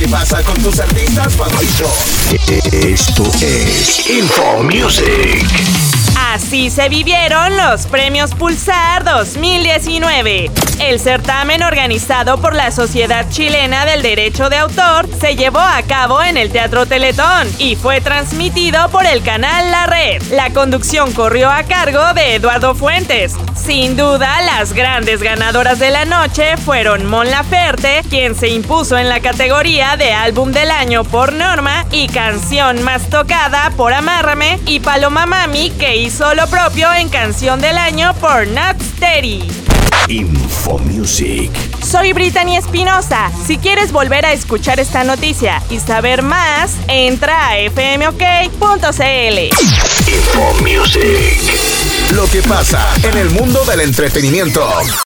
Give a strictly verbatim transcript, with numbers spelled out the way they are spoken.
que pasa con tus artistas favoritos. Esto es Info Music. Así se vivieron los Premios Pulsar dos mil diecinueve. El certamen, organizado por la Sociedad Chilena del Derecho de Autor, se llevó a cabo en el Teatro Teletón y fue transmitido por el canal La Red. La conducción corrió a cargo de Eduardo Fuentes. Sin duda, las grandes ganadoras de la noche fueron Mon Laferte, quien se impuso en la categoría de Álbum del Año por Norma y Canción Más Tocada por Amárrame, y Paloma Mami, que hizo lo propio en Canción del Año por Not Steady. Info Music. Soy Brittany Espinosa. Si quieres volver a escuchar esta noticia y saber más, entra a f m o k punto c l. Info Music. Lo que pasa en el mundo del entretenimiento.